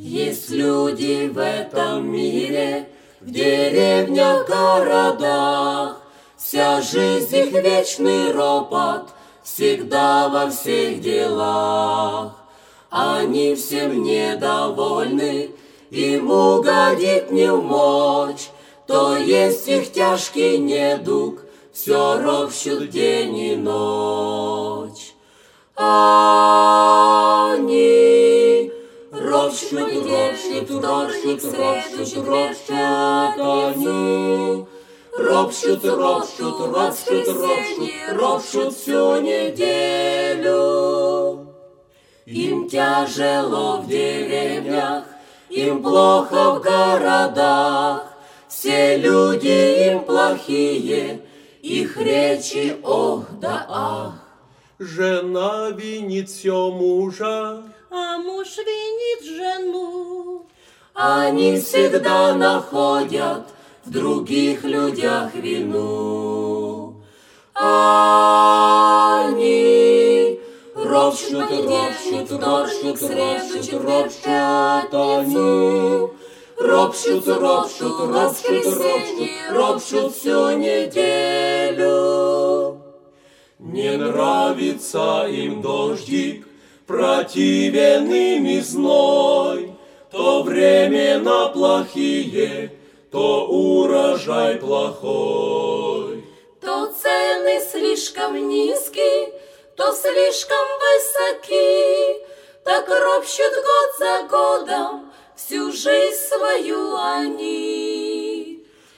Есть люди в этом мире, в деревнях, городах, вся жизнь их вечный ропот, всегда во всех делах. Они всем недовольны, им угодить не вмочь, то есть их тяжкий недуг, все ропщут день и ночь. Они ропщут, ропщут, ропщут, ропщут, ропщут они. Ропщут, ропщут, ропщут, ропщут, ропщут всю неделю. Им тяжело в деревнях, им плохо в городах, все люди им плохие, их речи ох да ах. Жена винит все мужа, а муж винит жену. Они всегда находят в других людях вину. Они ропщут, ропщут, ропщут, ропщут, ропщут они. Ропщут, ропщут, ропщут, ропщут, ропщут всю неделю. не нравится им дождик, противен им и зной, то времена плохие, то урожай плохой. То цены слишком низкие, то слишком высоки, так ропщут год за годом всю жизнь свою они.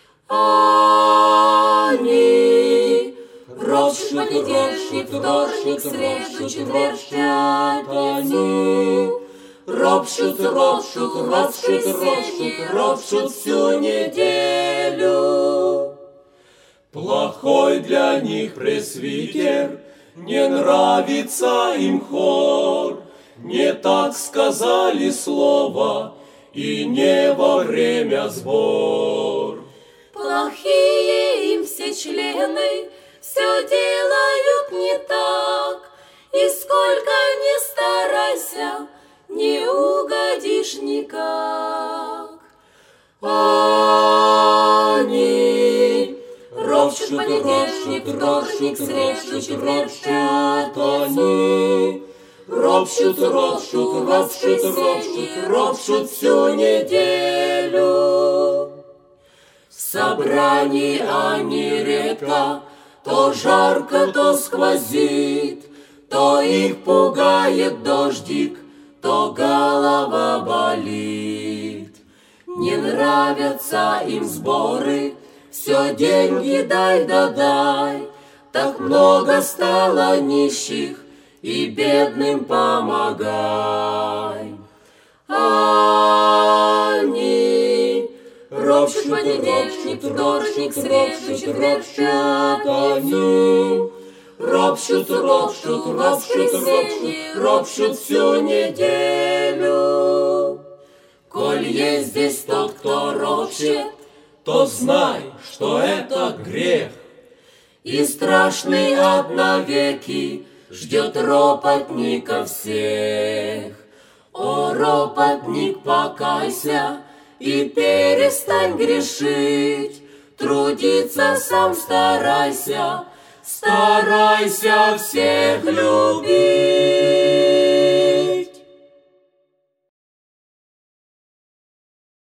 Они ропщут, понедельник, вторник, среду, четверг, пятницу. Ропщут, ропщут, ропщут, ропщут, ропщут всю неделю. Плохой для них пресвитер, не нравится им хор, не так сказали слово, и не во время сбор. Плохие им все члены, все делают не так, и сколько ни старайся, не угодишь никак. Они ропщут, понедельник, вторник, среду, четверг, пятницу. Ропщут, ропщут, ропщут, ропщут, ропщут всю неделю. В собрании они редко, то жарко, то сквозит, то их пугает дождик, то голова болит. Не нравятся им сборы, все деньги дай да дай, так много стало нищих, и бедным помогай. Они ропщут, понедельник, вторник, среду, четверг, пятницу. Ропщут, ропщут, ропщут, ропщут, ропщут всю неделю. Коль есть здесь тот, кто ропщет, То знай, что это грех. и страшный ад навеки ждет ропотника всех. О, ропотник, покайся и перестань грешить, трудиться сам старайся, старайся всех любить.